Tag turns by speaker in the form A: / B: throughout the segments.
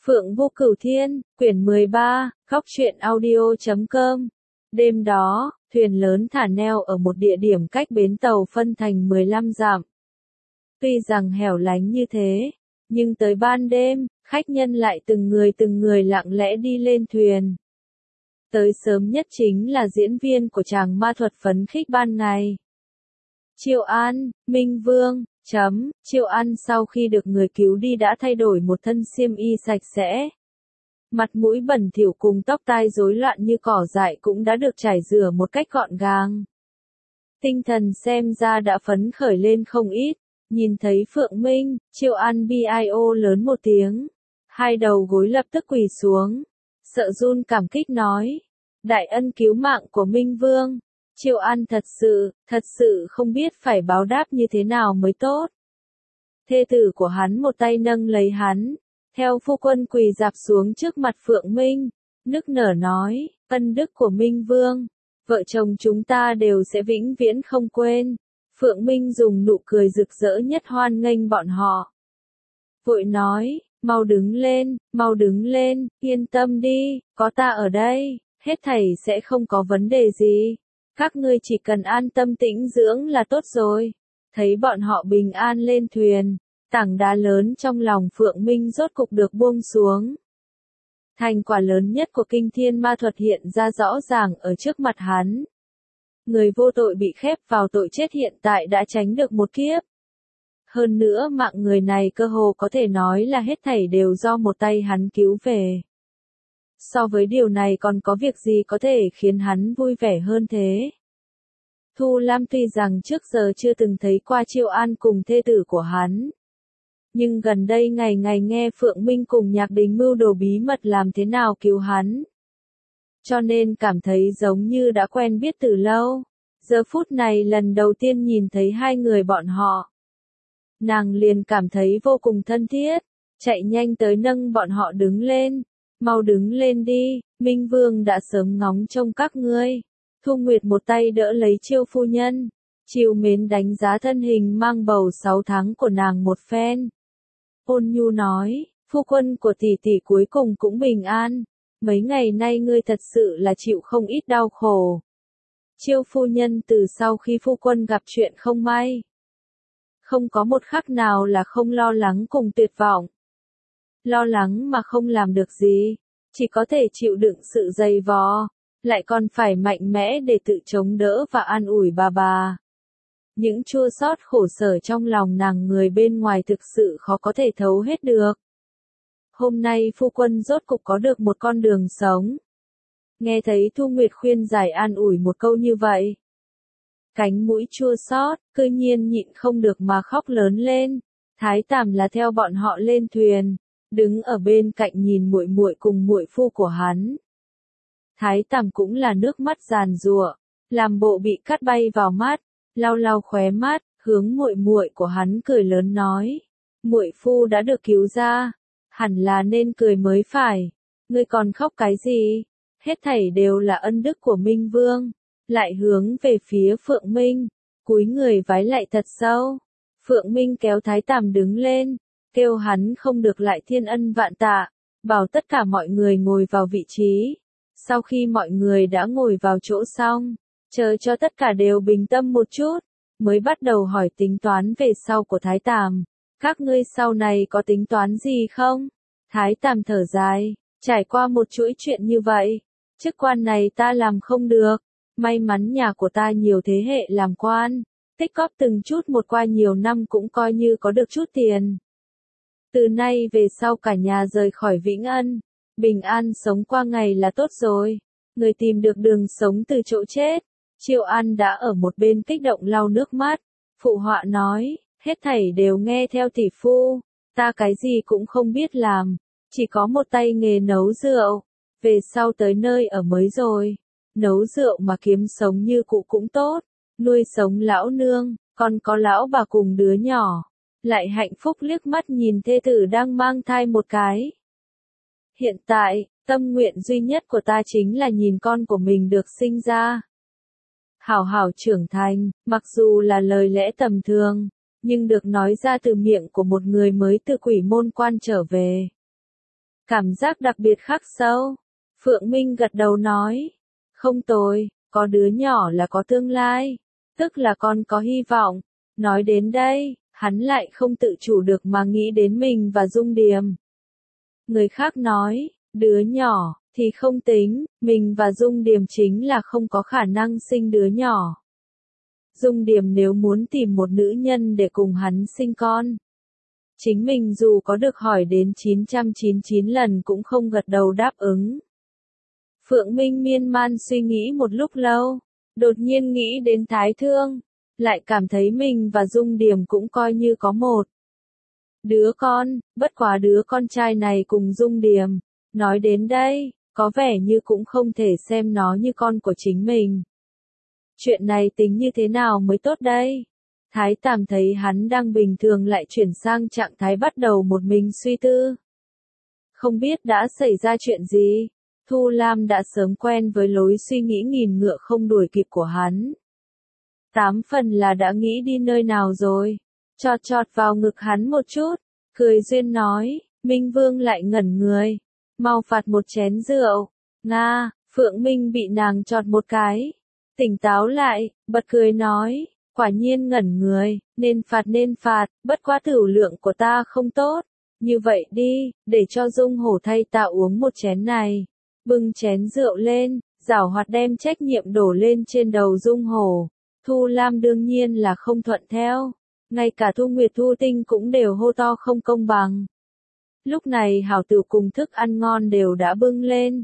A: Phượng Vô Cửu Thiên, quyển 13, khóc truyện audio.com. Đêm đó, thuyền lớn thả neo ở một địa điểm cách bến tàu phân thành 15 dặm. Tuy rằng hẻo lánh như thế, nhưng tới ban đêm, khách nhân lại từng người lặng lẽ đi lên thuyền. Tới sớm nhất chính là diễn viên của chàng ma thuật phấn khích ban ngày. Triệu An, Minh Vương, Triệu An sau khi được người cứu đi đã thay đổi một thân xiêm y sạch sẽ. Mặt mũi bẩn thỉu cùng tóc tai rối loạn như cỏ dại cũng đã được trải rửa một cách gọn gàng. Tinh thần xem ra đã phấn khởi lên không ít, nhìn thấy Phượng Minh, Triệu An bio lớn một tiếng. Hai đầu gối lập tức quỳ xuống, sợ run cảm kích nói. Đại ân cứu mạng của Minh Vương. Triệu An thật sự không biết phải báo đáp như thế nào mới tốt. Thê tử của hắn một tay nâng lấy hắn, theo phu quân quỳ rạp xuống trước mặt Phượng Minh, nức nở nói, ân đức của Minh Vương, vợ chồng chúng ta đều sẽ vĩnh viễn không quên. Phượng Minh dùng nụ cười rực rỡ nhất hoan nghênh bọn họ. Vội nói, mau đứng lên, yên tâm đi, có ta ở đây, hết thảy sẽ không có vấn đề gì. Các ngươi chỉ cần an tâm tĩnh dưỡng là tốt rồi. Thấy bọn họ bình an lên thuyền, tảng đá lớn trong lòng Phượng Minh rốt cục được buông xuống. Thành quả lớn nhất của kinh thiên ma thuật hiện ra rõ ràng ở trước mặt hắn. Người vô tội bị khép vào tội chết hiện tại đã tránh được một kiếp. Hơn nữa mạng người này cơ hồ có thể nói là hết thảy đều do một tay hắn cứu về. So với điều này còn có việc gì có thể khiến hắn vui vẻ hơn thế? Thu Lam tuy rằng trước giờ chưa từng thấy qua Triệu An cùng thê tử của hắn. Nhưng gần đây ngày nghe Phượng Minh cùng Nhạc Đình mưu đồ bí mật làm thế nào cứu hắn. Cho nên cảm thấy giống như đã quen biết từ lâu. Giờ phút này lần đầu tiên nhìn thấy hai người bọn họ. Nàng liền cảm thấy vô cùng thân thiết, chạy nhanh tới nâng bọn họ đứng lên. Mau đứng lên đi, Minh Vương đã sớm ngóng trông các ngươi. Thu Nguyệt một tay đỡ lấy Chiêu phu nhân, chiều mến đánh giá thân hình mang bầu 6 tháng của nàng một phen. Ôn nhu nói, phu quân của tỷ tỷ cuối cùng cũng bình an, mấy ngày nay ngươi thật sự là chịu không ít đau khổ. Chiêu phu nhân từ sau khi phu quân gặp chuyện không may, không có một khắc nào là không lo lắng cùng tuyệt vọng. Lo lắng mà không làm được gì, chỉ có thể chịu đựng sự dày vò, lại còn phải mạnh mẽ để tự chống đỡ và an ủi bà. Những chua xót khổ sở trong lòng nàng người bên ngoài thực sự khó có thể thấu hết được. Hôm nay phu quân rốt cục có được một con đường sống. Nghe thấy Thu Nguyệt khuyên giải an ủi một câu như vậy. Cánh mũi chua xót, cư nhiên nhịn không được mà khóc lớn lên. Thái Tàm là theo bọn họ lên thuyền, đứng ở bên cạnh nhìn muội muội cùng muội phu của hắn. Thái Tàm cũng là nước mắt giàn giụa, làm bộ bị cắt bay vào mắt, lau khóe mắt, hướng muội muội của hắn cười lớn nói: "Muội phu đã được cứu ra, hẳn là nên cười mới phải, ngươi còn khóc cái gì? Hết thảy đều là ân đức của Minh Vương." Lại hướng về phía Phượng Minh, cúi người vái lạy thật sâu. Phượng Minh kéo Thái Tàm đứng lên, kêu hắn không được lại thiên ân vạn tạ, bảo tất cả mọi người ngồi vào vị trí. Sau khi mọi người đã ngồi vào chỗ xong, chờ cho tất cả đều bình tâm một chút, mới bắt đầu hỏi tính toán về sau của Thái Tàm. Các ngươi sau này có tính toán gì không? Thái Tàm thở dài, trải qua một chuỗi chuyện như vậy, chức quan này ta làm không được, may mắn nhà của ta nhiều thế hệ làm quan, tích cóp từng chút một qua nhiều năm cũng coi như có được chút tiền. Từ nay về sau cả nhà rời khỏi Vĩnh Ân, bình an sống qua ngày là tốt rồi. Người tìm được đường sống từ chỗ chết. Triệu An đã ở một bên kích động lau nước mắt, phụ họa nói, hết thảy đều nghe theo tỷ phu, ta cái gì cũng không biết làm, chỉ có một tay nghề nấu rượu, về sau tới nơi ở mới rồi, nấu rượu mà kiếm sống như cụ cũng tốt, nuôi sống lão nương, còn có lão bà cùng đứa nhỏ, lại hạnh phúc liếc mắt nhìn thê tử đang mang thai một cái. Hiện tại, tâm nguyện duy nhất của ta chính là nhìn con của mình được sinh ra. Hảo hảo trưởng thành, mặc dù là lời lẽ tầm thường, nhưng được nói ra từ miệng của một người mới từ quỷ môn quan trở về. Cảm giác đặc biệt khắc sâu. Phượng Minh gật đầu nói. Không tồi, có đứa nhỏ là có tương lai. Tức là con có hy vọng. Nói đến đây, hắn lại không tự chủ được mà nghĩ đến mình và Dung Điềm. Người khác nói, đứa nhỏ, thì không tính, mình và Dung Điềm chính là không có khả năng sinh đứa nhỏ. Dung Điềm nếu muốn tìm một nữ nhân để cùng hắn sinh con. Chính mình dù có được hỏi đến 999 lần cũng không gật đầu đáp ứng. Phượng Minh miên man suy nghĩ một lúc lâu, đột nhiên nghĩ đến Thái Thương, lại cảm thấy mình và Dung Điềm cũng coi như có một đứa con, bất quá đứa con trai này cùng Dung Điềm. Nói đến đây, có vẻ như cũng không thể xem nó như con của chính mình. Chuyện này tính như thế nào mới tốt đây? Thái Tàm thấy hắn đang bình thường lại chuyển sang trạng thái bắt đầu một mình suy tư. Không biết đã xảy ra chuyện gì? Thu Lam đã sớm quen với lối suy nghĩ nghìn ngựa không đuổi kịp của hắn. 8 phần là đã nghĩ đi nơi nào rồi. Chọt chọt vào ngực hắn một chút, cười duyên nói, Minh Vương lại ngẩn người. Mau phạt một chén rượu. Nga, Phượng Minh bị nàng chọt một cái. Tỉnh táo lại, bật cười nói, quả nhiên ngẩn người, nên phạt, bất quá tửu lượng của ta không tốt. Như vậy đi, để cho Dung Hổ thay ta uống một chén này. Bưng chén rượu lên, giảo hoạt đem trách nhiệm đổ lên trên đầu Dung Hổ. Thu Lam đương nhiên là không thuận theo. Ngay cả Thu Nguyệt Thu Tinh cũng đều hô to không công bằng. Lúc này hảo tửu cùng thức ăn ngon đều đã bưng lên.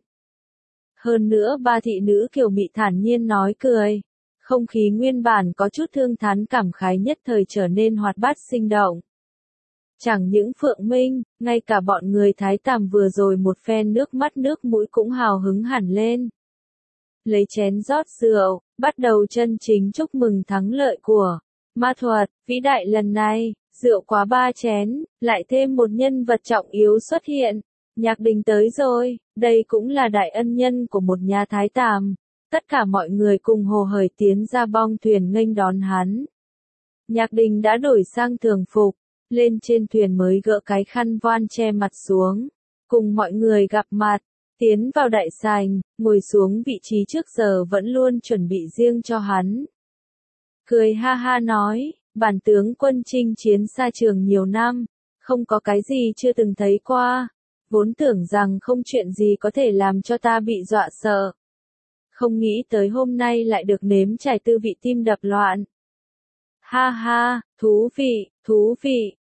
A: Hơn nữa ba thị nữ kiều mị thản nhiên nói cười. Không khí nguyên bản có chút thương thán cảm khái nhất thời trở nên hoạt bát sinh động. Chẳng những Phượng Minh, ngay cả bọn người Thái Tàm vừa rồi một phen nước mắt nước mũi cũng hào hứng hẳn lên. Lấy chén rót rượu, bắt đầu chân chính chúc mừng thắng lợi của ma thuật, vĩ đại lần này, rượu quá 3 chén, lại thêm một nhân vật trọng yếu xuất hiện. Nhạc Đình tới rồi, đây cũng là đại ân nhân của một nhà Thái Tàm. Tất cả mọi người cùng hồ hởi tiến ra bong thuyền nghênh đón hắn. Nhạc Đình đã đổi sang thường phục, lên trên thuyền mới gỡ cái khăn voan che mặt xuống. Cùng mọi người gặp mặt, tiến vào đại sảnh, ngồi xuống vị trí trước giờ vẫn luôn chuẩn bị riêng cho hắn. Cười ha ha nói, bản tướng quân chinh chiến xa trường nhiều năm, không có cái gì chưa từng thấy qua. Vốn tưởng rằng không chuyện gì có thể làm cho ta bị dọa sợ. Không nghĩ tới hôm nay lại được nếm trải tư vị tim đập loạn. Ha ha, thú vị,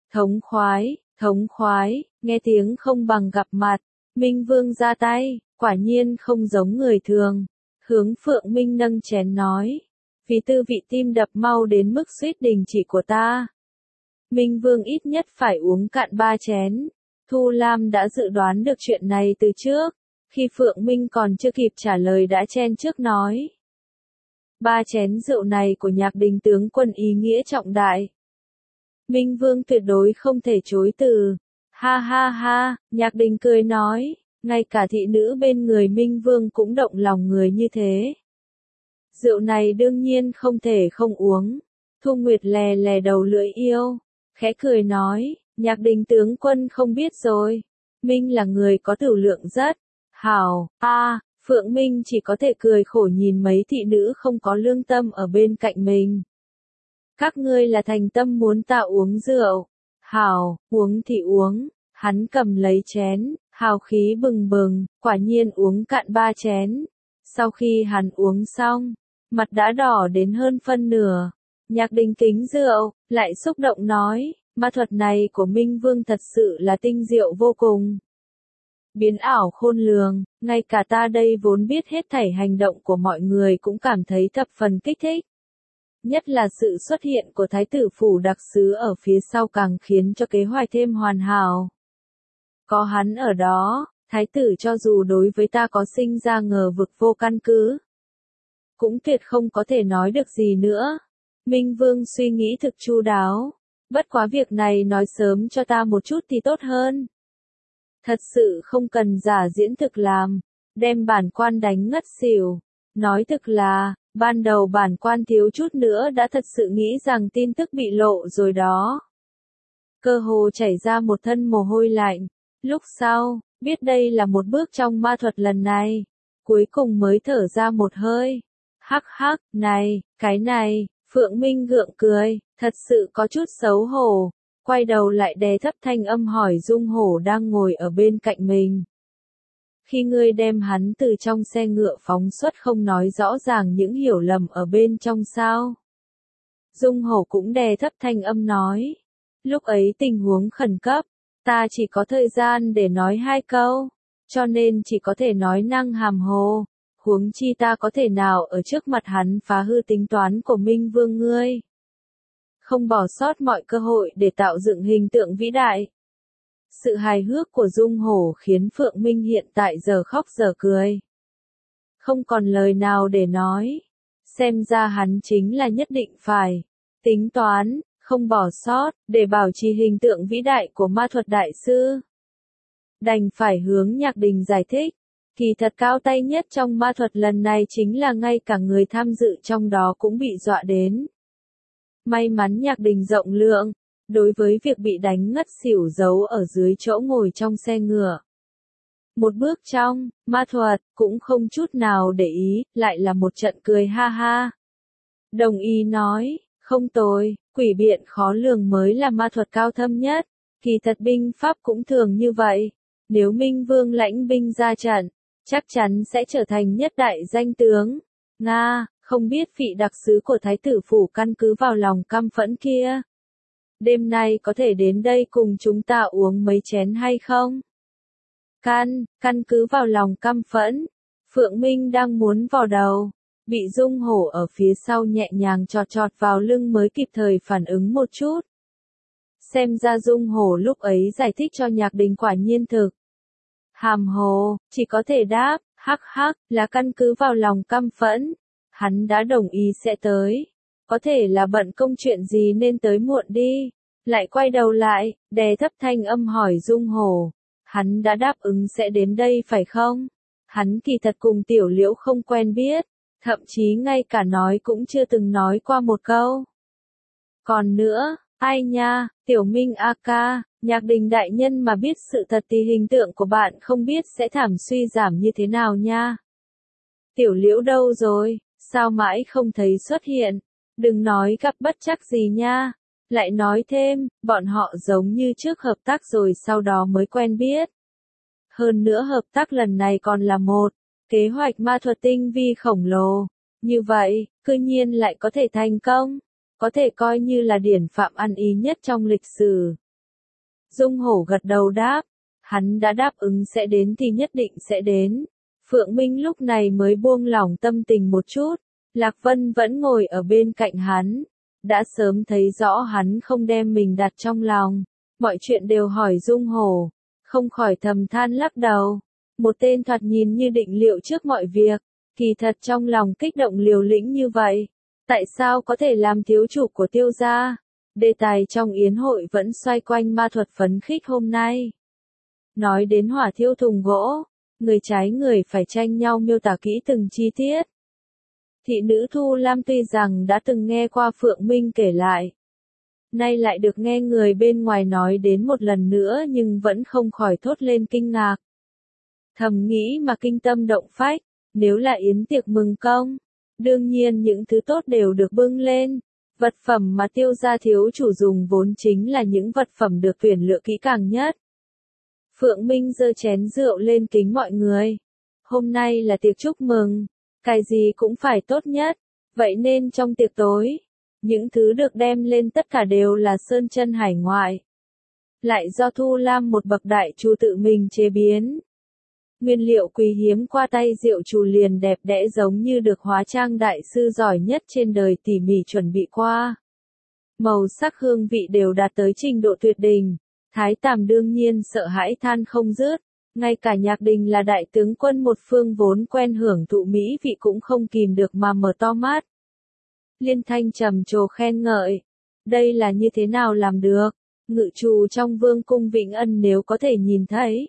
A: thống khoái, nghe tiếng không bằng gặp mặt. Minh Vương ra tay, quả nhiên không giống người thường. Hướng Phượng Minh nâng chén nói. Vì tư vị tim đập mau đến mức suýt đình chỉ của ta. Minh Vương ít nhất phải uống cạn 3 chén. Thu Lam đã dự đoán được chuyện này từ trước. Khi Phượng Minh còn chưa kịp trả lời đã chen trước nói. 3 chén rượu này của Nhạc Đình tướng quân ý nghĩa trọng đại. Minh Vương tuyệt đối không thể chối từ. Ha ha ha, Nhạc Đình cười nói, ngay cả thị nữ bên người Minh Vương cũng động lòng người như thế. Rượu này đương nhiên không thể không uống. Thu Nguyệt lè lè đầu lưỡi yêu, khẽ cười nói, Nhạc Đình tướng quân không biết rồi. Minh là người có tửu lượng rất hảo. Phượng Minh chỉ có thể cười khổ nhìn mấy thị nữ không có lương tâm ở bên cạnh mình. Các ngươi là thành tâm muốn ta uống rượu. Hảo, uống thì uống. Hắn cầm lấy chén, hào khí bừng bừng, quả nhiên uống cạn 3 chén. Sau khi hắn uống xong, mặt đã đỏ đến hơn phân nửa. Nhạc Đình kính rượu, lại xúc động nói, ma thuật này của Minh Vương thật sự là tinh diệu vô cùng. Biến ảo khôn lường, ngay cả ta đây vốn biết hết thảy hành động của mọi người cũng cảm thấy thập phần kích thích. Nhất là sự xuất hiện của Thái tử phủ đặc sứ ở phía sau càng khiến cho kế hoạch thêm hoàn hảo. Có hắn ở đó, Thái tử cho dù đối với ta có sinh ra ngờ vực vô căn cứ, cũng tuyệt không có thể nói được gì nữa. Minh Vương suy nghĩ thực chu đáo, bất quá việc này nói sớm cho ta một chút thì tốt hơn. Thật sự không cần giả diễn thực làm, đem bản quan đánh ngất xỉu. Nói thực là, ban đầu bản quan thiếu chút nữa đã thật sự nghĩ rằng tin tức bị lộ rồi đó. Cơ hồ chảy ra một thân mồ hôi lạnh. Lúc sau, biết đây là một bước trong ma thuật lần này, cuối cùng mới thở ra một hơi. Hắc hắc, này, cái này, Phượng Minh gượng cười, thật sự có chút xấu hổ, quay đầu lại đè thấp thanh âm hỏi Dung Hổ đang ngồi ở bên cạnh mình. Khi ngươi đem hắn từ trong xe ngựa phóng xuất không nói rõ ràng những hiểu lầm ở bên trong sao? Dung Hổ cũng đè thấp thanh âm nói. Lúc ấy tình huống khẩn cấp, ta chỉ có thời gian để nói 2 câu, cho nên chỉ có thể nói năng hàm hồ. Huống chi ta có thể nào ở trước mặt hắn phá hư tính toán của Minh Vương ngươi. Không bỏ sót mọi cơ hội để tạo dựng hình tượng vĩ đại. Sự hài hước của Dung Hổ khiến Phượng Minh hiện tại giờ khóc giờ cười. Không còn lời nào để nói. Xem ra hắn chính là nhất định phải tính toán, không bỏ sót, để bảo trì hình tượng vĩ đại của ma thuật đại sư. Đành phải hướng Nhạc Đình giải thích. Kỳ thật cao tay nhất trong ma thuật lần này chính là ngay cả người tham dự trong đó cũng bị dọa đến. May mắn Nhạc Đình rộng lượng, đối với việc bị đánh ngất xỉu giấu ở dưới chỗ ngồi trong xe ngựa. Một bước trong, ma thuật, cũng không chút nào để ý, lại là một trận cười ha ha. Đồng ý nói, không tồi, quỷ biện khó lường mới là ma thuật cao thâm nhất, kỳ thật binh pháp cũng thường như vậy. Nếu Minh Vương lãnh binh ra trận, chắc chắn sẽ trở thành nhất đại danh tướng. Nga, không biết vị đặc sứ của Thái tử phủ căn cứ vào lòng căm phẫn kia. Đêm nay có thể đến đây cùng chúng ta uống mấy chén hay không? Căn cứ vào lòng căm phẫn. Phượng Minh đang muốn vào đầu, bị Dung Hổ ở phía sau nhẹ nhàng chọt chọt vào lưng mới kịp thời phản ứng một chút. Xem ra Dung Hổ lúc ấy giải thích cho Nhạc Đình quả nhiên thực. Hàm hồ, chỉ có thể đáp, hắc hắc, là căn cứ vào lòng căm phẫn. Hắn đã đồng ý sẽ tới. Có thể là bận công chuyện gì nên tới muộn đi. Lại quay đầu lại, đè thấp thanh âm hỏi Dung Hổ. Hắn đã đáp ứng sẽ đến đây phải không? Hắn kỳ thật cùng Tiểu Liễu không quen biết. Thậm chí ngay cả nói cũng chưa từng nói qua một câu. Còn nữa, ai nha, Tiểu Minh a ca, Nhạc Đình đại nhân mà biết sự thật thì hình tượng của bạn không biết sẽ thảm suy giảm như thế nào nha. Tiểu Liễu đâu rồi, sao mãi không thấy xuất hiện, đừng nói gặp bất trắc gì nha. Lại nói thêm, bọn họ giống như trước hợp tác rồi sau đó mới quen biết. Hơn nữa hợp tác lần này còn là một kế hoạch ma thuật tinh vi khổng lồ. Như vậy, cư nhiên lại có thể thành công, có thể coi như là điển phạm ăn ý nhất trong lịch sử. Dung Hổ gật đầu đáp, hắn đã đáp ứng sẽ đến thì nhất định sẽ đến. Phượng Minh lúc này mới buông lỏng tâm tình một chút, Lạc Vân vẫn ngồi ở bên cạnh hắn, đã sớm thấy rõ hắn không đem mình đặt trong lòng, mọi chuyện đều hỏi Dung Hổ, không khỏi thầm than lắc đầu. Một tên thoạt nhìn như định liệu trước mọi việc, kỳ thật trong lòng kích động liều lĩnh như vậy, tại sao có thể làm thiếu chủ của Tiêu gia? Đề tài trong yến hội vẫn xoay quanh ma thuật phấn khích hôm nay. Nói đến hỏa thiêu thùng gỗ, người trái người phải tranh nhau miêu tả kỹ từng chi tiết. Thị nữ Thu Lam tuy rằng đã từng nghe qua Phượng Minh kể lại, nay lại được nghe người bên ngoài nói đến một lần nữa nhưng vẫn không khỏi thốt lên kinh ngạc. Thầm nghĩ mà kinh tâm động phách, nếu là yến tiệc mừng công, đương nhiên những thứ tốt đều được bưng lên. Vật phẩm mà Tiêu gia thiếu chủ dùng vốn chính là những vật phẩm được tuyển lựa kỹ càng nhất. Phượng Minh giơ chén rượu lên kính mọi người. Hôm nay là tiệc chúc mừng, cái gì cũng phải tốt nhất, vậy nên trong tiệc tối, những thứ được đem lên tất cả đều là sơn chân hải ngoại. Lại do Thu Lam một bậc đại chu tự mình chế biến. Nguyên liệu quý hiếm qua tay rượu chù liền đẹp đẽ giống như được hóa trang đại sư giỏi nhất trên đời tỉ mỉ chuẩn bị qua. Màu sắc hương vị đều đạt tới trình độ tuyệt đỉnh. Thái Tàm đương nhiên sợ hãi than không dứt. Ngay cả Nhạc Đình là đại tướng quân một phương vốn quen hưởng thụ mỹ vị cũng không kìm được mà mở to mắt. Liên Thanh trầm trồ khen ngợi. Đây là như thế nào làm được? Ngự trù trong vương cung Vĩnh Ân nếu có thể nhìn thấy.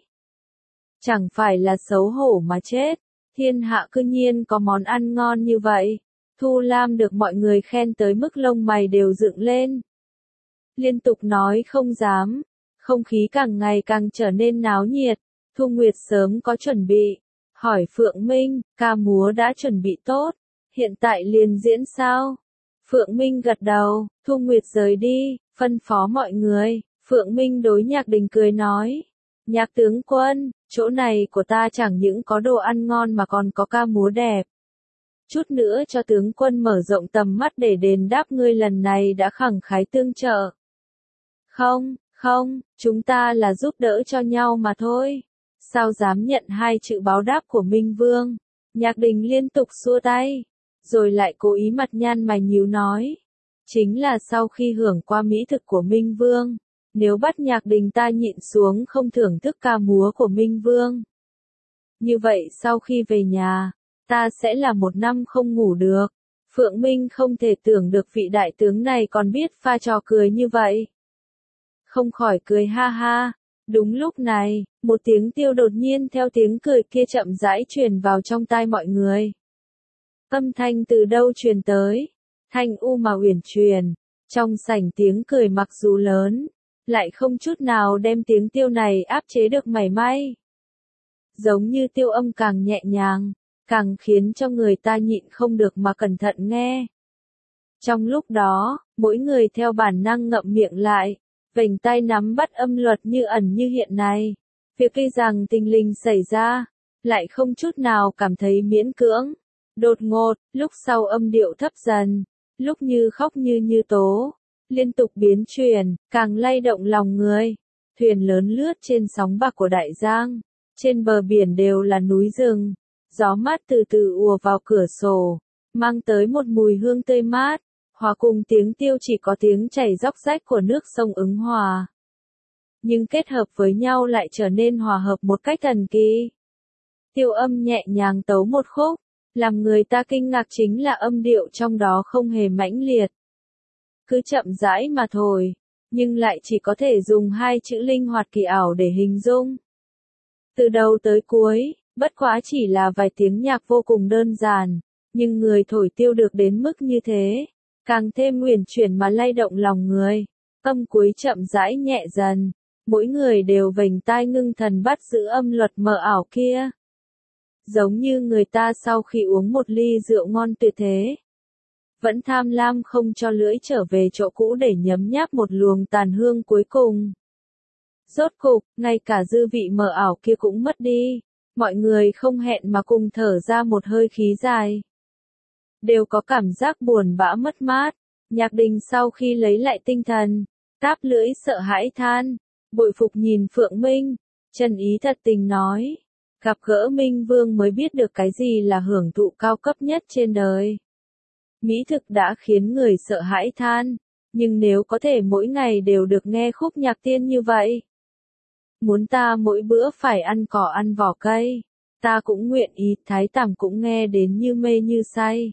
A: Chẳng phải là xấu hổ mà chết, thiên hạ cư nhiên có món ăn ngon như vậy. Thu Lam được mọi người khen tới mức lông mày đều dựng lên. Liên tục nói không dám, không khí càng ngày càng trở nên náo nhiệt. Thu Nguyệt sớm có chuẩn bị, hỏi Phượng Minh, ca múa đã chuẩn bị tốt, hiện tại liền diễn sao? Phượng Minh gật đầu, Thu Nguyệt rời đi, phân phó mọi người, Phượng Minh đối Nhạc Đình cười nói, Nhạc tướng quân, chỗ này của ta chẳng những có đồ ăn ngon mà còn có ca múa đẹp. Chút nữa cho tướng quân mở rộng tầm mắt để đền đáp ngươi lần này đã khẳng khái tương trợ. Không, chúng ta là giúp đỡ cho nhau mà thôi. Sao dám nhận hai chữ báo đáp của Minh Vương? Nhạc Đình liên tục xua tay, rồi lại cố ý mặt nhăn mày nhíu nói. Chính là sau khi hưởng qua mỹ thực của Minh Vương, nếu bắt Nhạc Đình ta nhịn xuống không thưởng thức ca múa của Minh Vương. Như vậy sau khi về nhà, ta sẽ là một năm không ngủ được. Phượng Minh không thể tưởng được vị đại tướng này còn biết pha trò cười như vậy. Không khỏi cười ha ha. Đúng lúc này, một tiếng tiêu đột nhiên theo tiếng cười kia chậm rãi truyền vào trong tai mọi người. Âm thanh từ đâu truyền tới? Thanh u mà uyển chuyển. Trong sảnh tiếng cười mặc dù lớn, lại không chút nào đem tiếng tiêu này áp chế được mảy may. Giống như tiêu âm càng nhẹ nhàng, càng khiến cho người ta nhịn không được mà cẩn thận nghe. Trong lúc đó, mỗi người theo bản năng ngậm miệng lại, vành tay nắm bắt âm luật như ẩn như hiện này. Việc tuy rằng tình lình xảy ra, lại không chút nào cảm thấy miễn cưỡng. Đột ngột, lúc sau âm điệu thấp dần, lúc như khóc như tố, liên tục biến chuyển, càng lay động lòng người. Thuyền lớn lướt trên sóng bạc của đại giang, trên bờ biển đều là núi rừng. Gió mát từ từ ùa vào cửa sổ, mang tới một mùi hương tươi mát, hòa cùng tiếng tiêu chỉ có tiếng chảy róc rách của nước sông Ứng Hòa. Nhưng kết hợp với nhau lại trở nên hòa hợp một cách thần kỳ. Tiêu âm nhẹ nhàng tấu một khúc, làm người ta kinh ngạc chính là âm điệu trong đó không hề mãnh liệt. Cứ chậm rãi mà thôi, nhưng lại chỉ có thể dùng hai chữ linh hoạt kỳ ảo để hình dung. Từ đầu tới cuối, bất quá chỉ là vài tiếng nhạc vô cùng đơn giản, nhưng người thổi tiêu được đến mức như thế, càng thêm uyển chuyển mà lay động lòng người. Âm cuối chậm rãi nhẹ dần, mỗi người đều vành tai ngưng thần bắt giữ âm luật mờ ảo kia. Giống như người ta sau khi uống một ly rượu ngon tuyệt thế, vẫn tham lam không cho lưỡi trở về chỗ cũ để nhấm nháp một luồng tàn hương cuối cùng. Rốt cục, ngay cả dư vị mờ ảo kia cũng mất đi. Mọi người không hẹn mà cùng thở ra một hơi khí dài. Đều có cảm giác buồn bã mất mát. Nhạc Đình sau khi lấy lại tinh thần, táp lưỡi sợ hãi than, bội phục nhìn Phượng Minh, chân ý thật tình nói. Gặp gỡ Minh Vương mới biết được cái gì là hưởng thụ cao cấp nhất trên đời. Mỹ thực đã khiến người sợ hãi than, nhưng nếu có thể mỗi ngày đều được nghe khúc nhạc tiên như vậy. Muốn ta mỗi bữa phải ăn cỏ ăn vỏ cây, ta cũng nguyện ý. Thái Tằm cũng nghe đến như mê như say.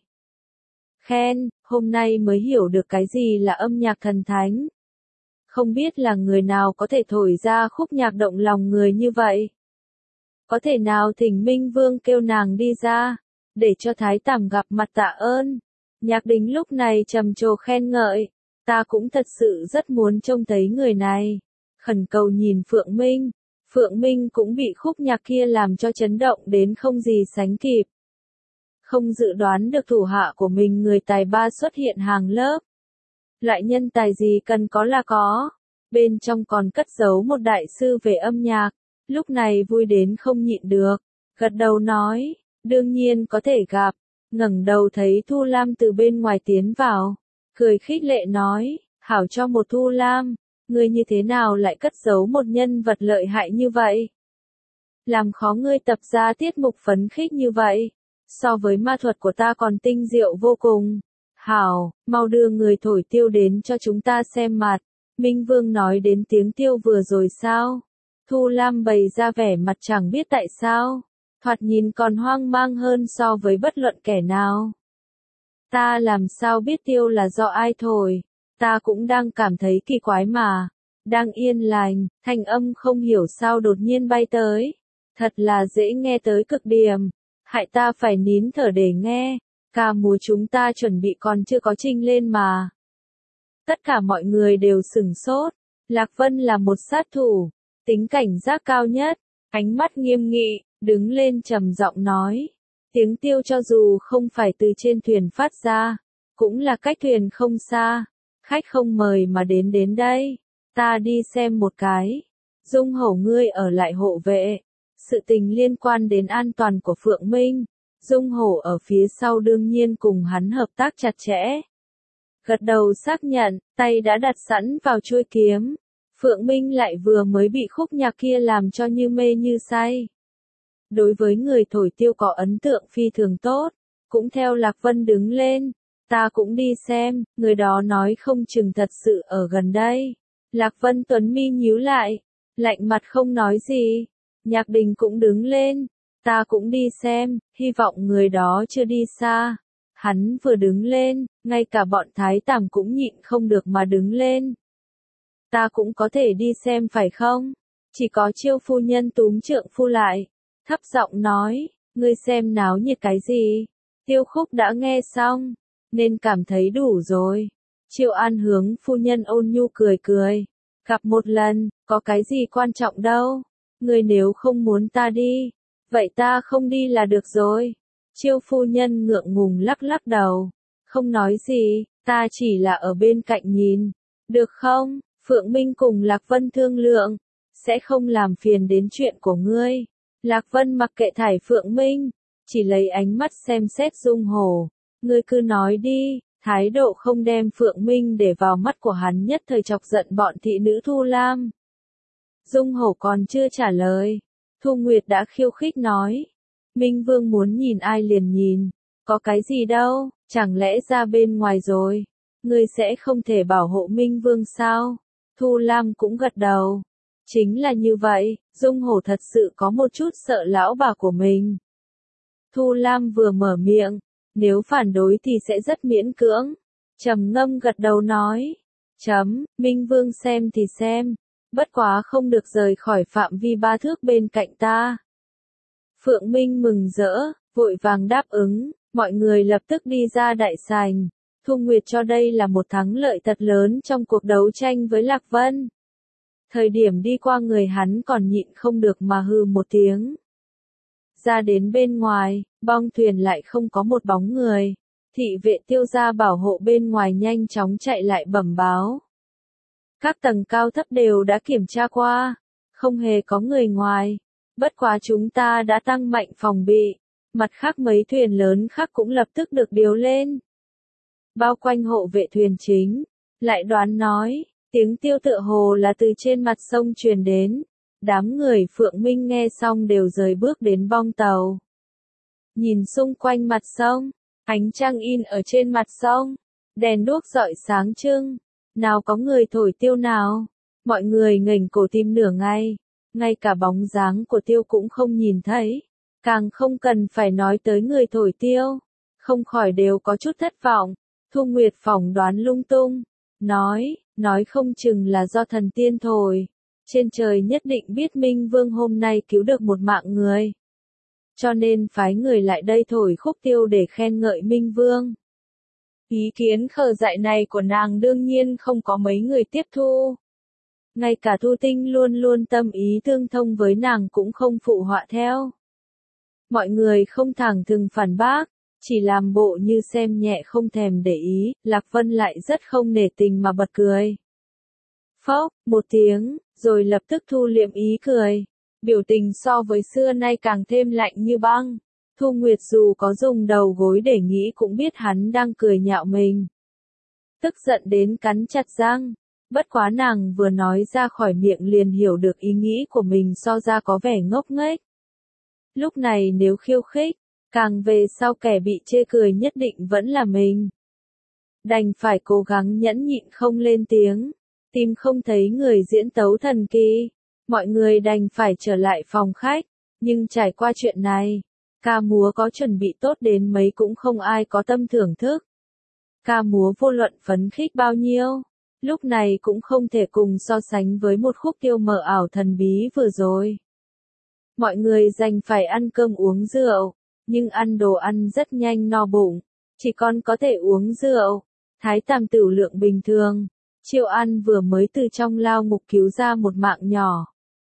A: Khen, hôm nay mới hiểu được cái gì là âm nhạc thần thánh. Không biết là người nào có thể thổi ra khúc nhạc động lòng người như vậy. Có thể nào thỉnh Minh Vương kêu nàng đi ra, để cho Thái Tằm gặp mặt tạ ơn. Nhạc Đình lúc này trầm trồ khen ngợi, ta cũng thật sự rất muốn trông thấy người này. Khẩn cầu nhìn Phượng Minh. Phượng Minh cũng bị khúc nhạc kia làm cho chấn động đến không gì sánh kịp. Không dự đoán được thủ hạ của mình người tài ba xuất hiện hàng lớp. Loại nhân tài gì cần có là có. Bên trong còn cất giấu một đại sư về âm nhạc. Lúc này vui đến không nhịn được. Gật đầu nói, đương nhiên có thể gặp. Ngẩng đầu thấy Thu Lam từ bên ngoài tiến vào. Cười khích lệ nói, hảo cho một Thu Lam. Ngươi như thế nào lại cất giấu một nhân vật lợi hại như vậy? Làm khó ngươi tập ra tiết mục phấn khích như vậy, so với ma thuật của ta còn tinh diệu vô cùng. Hảo, mau đưa người thổi tiêu đến cho chúng ta xem mặt. Minh Vương nói đến tiếng tiêu vừa rồi sao? Thu Lam bày ra vẻ mặt chẳng biết tại sao, thoạt nhìn còn hoang mang hơn so với bất luận kẻ nào. Ta làm sao biết tiêu là do ai thổi? Ta cũng đang cảm thấy kỳ quái mà. Đang yên lành, thanh âm không hiểu sao đột nhiên bay tới. Thật là dễ nghe tới cực điểm. Hại ta phải nín thở để nghe. Ca múa chúng ta chuẩn bị còn chưa có trình lên mà. Tất cả mọi người đều sửng sốt. Lạc Vân là một sát thủ, tính cảnh giác cao nhất. ánh mắt nghiêm nghị, đứng lên trầm giọng nói. Tiếng tiêu cho dù không phải từ trên thuyền phát ra, cũng là cách thuyền không xa. Khách không mời mà đến đây, ta đi xem một cái. Dung Hổ ngươi ở lại hộ vệ. Sự tình liên quan đến an toàn của Phượng Minh, Dung Hổ ở phía sau đương nhiên cùng hắn hợp tác chặt chẽ. Gật đầu xác nhận, tay đã đặt sẵn vào chuôi kiếm. Phượng Minh lại vừa mới bị khúc nhạc kia làm cho như mê như say. Đối với người thổi tiêu có ấn tượng phi thường tốt, cũng theo Lạc Vân đứng lên. Ta cũng đi xem, người đó nói không chừng thật sự ở gần đây. Lạc Vân Tuấn mi nhíu lại, lạnh mặt không nói gì. Nhạc Đình cũng đứng lên, ta cũng đi xem, hy vọng người đó chưa đi xa. Hắn vừa đứng lên, ngay cả bọn thái tàm cũng nhịn không được mà đứng lên. Ta cũng có thể đi xem phải không? Chỉ có Chiêu phu nhân túm trượng phu lại, thấp giọng nói, ngươi xem náo nhiệt cái gì? Tiêu Khúc đã nghe xong, nên cảm thấy đủ rồi. Chiêu An hướng phu nhân ôn nhu cười cười, gặp một lần, có cái gì quan trọng đâu. Ngươi nếu không muốn ta đi, vậy ta không đi là được rồi. Chiêu phu nhân ngượng ngùng lắc lắc đầu, không nói gì, ta chỉ là ở bên cạnh nhìn, được không? Phượng Minh cùng Lạc Vân thương lượng, sẽ không làm phiền đến chuyện của ngươi. Lạc Vân mặc kệ thải Phượng Minh, chỉ lấy ánh mắt xem xét Dung Hổ. Ngươi cứ nói đi, thái độ không đem Phượng Minh để vào mắt của hắn nhất thời chọc giận bọn thị nữ Thu Lam. Dung Hổ còn chưa trả lời, Thu Nguyệt đã khiêu khích nói. Minh Vương muốn nhìn ai liền nhìn, có cái gì đâu, chẳng lẽ ra bên ngoài rồi, ngươi sẽ không thể bảo hộ Minh Vương sao? Thu Lam cũng gật đầu. Chính là như vậy, Dung Hổ thật sự có một chút sợ lão bà của mình. Thu Lam vừa mở miệng, nếu phản đối thì sẽ rất miễn cưỡng. Trầm ngâm gật đầu nói, Minh Vương xem thì xem, bất quá không được rời khỏi phạm vi 3 thước bên cạnh ta. Phượng Minh mừng rỡ, vội vàng đáp ứng, mọi người lập tức đi ra đại sảnh. Thu Nguyệt cho đây là một thắng lợi thật lớn trong cuộc đấu tranh với Lạc Vân. Thời điểm đi qua người hắn còn nhịn không được mà hừ một tiếng. Ra đến bên ngoài, bong thuyền lại không có một bóng người. Thị vệ Tiêu gia bảo hộ bên ngoài nhanh chóng chạy lại bẩm báo. Các tầng cao thấp đều đã kiểm tra qua, không hề có người ngoài. Bất quá chúng ta đã tăng mạnh phòng bị, mặt khác mấy thuyền lớn khác cũng lập tức được điều lên. Bao quanh hộ vệ thuyền chính, lại đoán nói, tiếng tiêu tựa hồ là từ trên mặt sông truyền đến. Đám người Phượng Minh nghe xong đều rời bước đến bong tàu. Nhìn xung quanh mặt sông, ánh trăng in ở trên mặt sông, đèn đuốc rọi sáng trưng, nào có người thổi tiêu nào. Mọi người ngẩng cổ tìm nửa ngày, ngay cả bóng dáng của tiêu cũng không nhìn thấy, càng không cần phải nói tới người thổi tiêu, không khỏi đều có chút thất vọng. Thu Nguyệt phỏng đoán lung tung, nói không chừng là do thần tiên thổi, trên trời nhất định biết Minh Vương hôm nay cứu được một mạng người, cho nên phái người lại đây thổi khúc tiêu để khen ngợi Minh Vương. Ý kiến khờ dại này của nàng đương nhiên không có mấy người tiếp thu. Ngay cả Thu Tinh luôn luôn tâm ý tương thông với nàng cũng không phụ họa theo. Mọi người không thẳng thừng phản bác, chỉ làm bộ như xem nhẹ không thèm để ý. Lạc Vân lại rất không nể tình mà bật cười. Phốc, một tiếng, rồi lập tức thu liệm ý cười. Biểu tình so với xưa nay càng thêm lạnh như băng. Thu Nguyệt dù có dùng đầu gối để nghĩ cũng biết hắn đang cười nhạo mình. Tức giận đến cắn chặt răng. Bất quá nàng vừa nói ra khỏi miệng liền hiểu được ý nghĩ của mình so ra có vẻ ngốc nghếch. Lúc này nếu khiêu khích, càng về sau kẻ bị chê cười nhất định vẫn là mình. Đành phải cố gắng nhẫn nhịn không lên tiếng, tìm không thấy người diễn tấu thần kỳ. Mọi người đành phải trở lại phòng khách, nhưng trải qua chuyện này, ca múa có chuẩn bị tốt đến mấy cũng không ai có tâm thưởng thức. Ca múa vô luận phấn khích bao nhiêu, lúc này cũng không thể cùng so sánh với một khúc tiêu mờ ảo thần bí vừa rồi. Mọi người dành phải ăn cơm uống rượu, nhưng ăn đồ ăn rất nhanh no bụng, chỉ còn có thể uống rượu. Thái Tam tửu lượng bình thường, Chiêu An vừa mới từ trong lao ngục cứu ra một mạng nhỏ.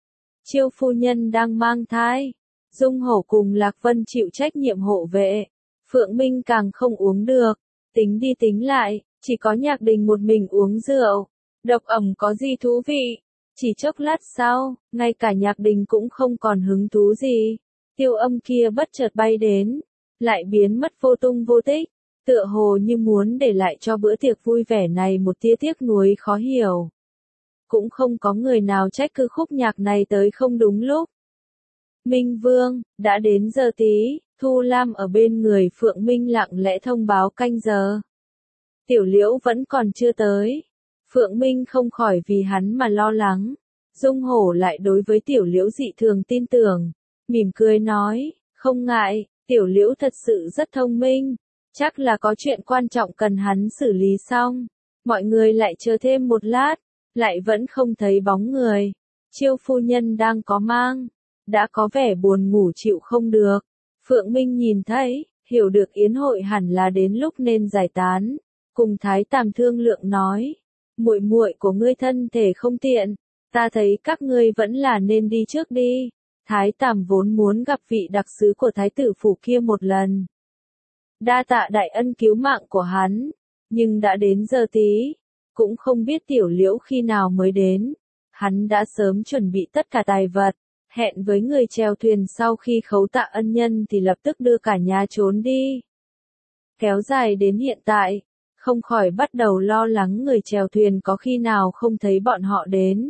A: Chiêu phu nhân đang mang thai. Dung Hổ cùng Lạc Vân chịu trách nhiệm hộ vệ. Phượng Minh càng không uống được. Tính đi tính lại, chỉ có Nhạc Đình một mình uống rượu. Độc ẩm có gì thú vị? Chỉ chốc lát sau, ngay cả Nhạc Đình cũng không còn hứng thú gì. Tiêu Âm kia bất chợt bay đến, lại biến mất vô tung vô tích, tựa hồ như muốn để lại cho bữa tiệc vui vẻ này một tia tiếc nuối khó hiểu. Cũng không có người nào trách cứ khúc nhạc này tới không đúng lúc. Minh Vương, đã đến giờ tí, Thu Lam ở bên người Phượng Minh lặng lẽ thông báo canh giờ. Tiểu Liễu vẫn còn chưa tới. Phượng Minh không khỏi vì hắn mà lo lắng. Dung Hổ lại đối với Tiểu Liễu dị thường tin tưởng, mỉm cười nói, không ngại, Tiểu Liễu thật sự rất thông minh, chắc là có chuyện quan trọng cần hắn xử lý xong. Mọi người lại chờ thêm một lát, lại vẫn không thấy bóng người. Chiêu phu nhân đang có mang, đã có vẻ buồn ngủ chịu không được. Phượng Minh nhìn thấy, hiểu được yến hội hẳn là đến lúc nên giải tán, cùng Thái Tàm thương lượng nói, muội muội của ngươi thân thể không tiện, ta thấy các ngươi vẫn là nên đi trước đi. Thái Tàm vốn muốn gặp vị đặc sứ của Thái tử phủ kia một lần. Đa tạ đại ân cứu mạng của hắn, nhưng đã đến giờ tí, cũng không biết Tiểu Liễu khi nào mới đến. Hắn đã sớm chuẩn bị tất cả tài vật, hẹn với người chèo thuyền sau khi khấu tạ ân nhân thì lập tức đưa cả nhà trốn đi. Kéo dài đến hiện tại, không khỏi bắt đầu lo lắng người chèo thuyền có khi nào không thấy bọn họ đến.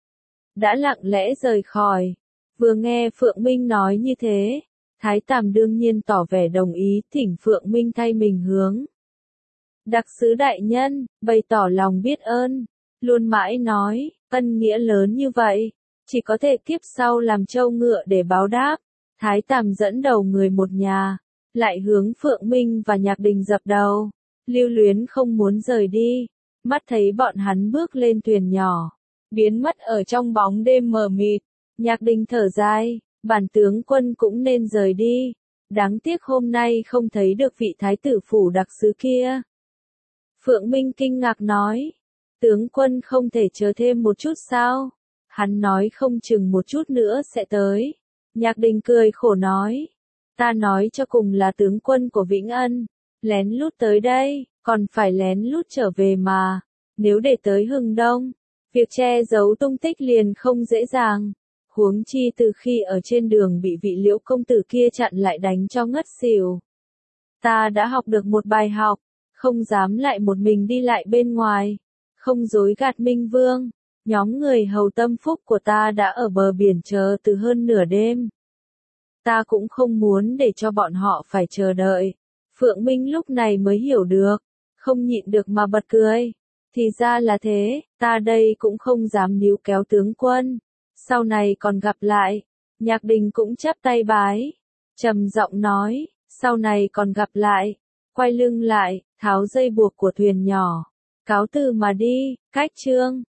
A: Đã lặng lẽ rời khỏi, vừa nghe Phượng Minh nói như thế, Thái Tàm đương nhiên tỏ vẻ đồng ý, thỉnh Phượng Minh thay mình hướng. Đặc sứ đại nhân, bày tỏ lòng biết ơn, luôn mãi nói, ân nghĩa lớn như vậy, chỉ có thể kiếp sau làm trâu ngựa để báo đáp. Thái Tàm dẫn đầu người một nhà, lại hướng Phượng Minh và Nhạc Đình dập đầu, lưu luyến không muốn rời đi, mắt thấy bọn hắn bước lên thuyền nhỏ, biến mất ở trong bóng đêm mờ mịt. Nhạc Đình thở dài, bản tướng quân cũng nên rời đi, đáng tiếc hôm nay không thấy được vị thái tử phủ đặc sứ kia. Phượng Minh kinh ngạc nói, tướng quân không thể chờ thêm một chút sao? Hắn nói không chừng một chút nữa sẽ tới. Nhạc Đình cười khổ nói, ta nói cho cùng là tướng quân của Vĩnh Ân, lén lút tới đây, còn phải lén lút trở về mà, nếu để tới Hừng Đông, việc che giấu tung tích liền không dễ dàng. Huống chi từ khi ở trên đường bị vị Liễu công tử kia chặn lại đánh cho ngất xỉu. Ta đã học được một bài học, không dám lại một mình đi lại bên ngoài, không dối gạt Minh Vương. Nhóm người hầu tâm phúc của ta đã ở bờ biển chờ từ hơn nửa đêm. Ta cũng không muốn để cho bọn họ phải chờ đợi. Phượng Minh lúc này mới hiểu được, không nhịn được mà bật cười. Thì ra là thế, ta đây cũng không dám níu kéo tướng quân. Sau này còn gặp lại. Nhạc Đình cũng chắp tay bái, trầm giọng nói, sau này còn gặp lại. Quay lưng lại, tháo dây buộc của thuyền nhỏ, cáo từ mà đi. Cách chương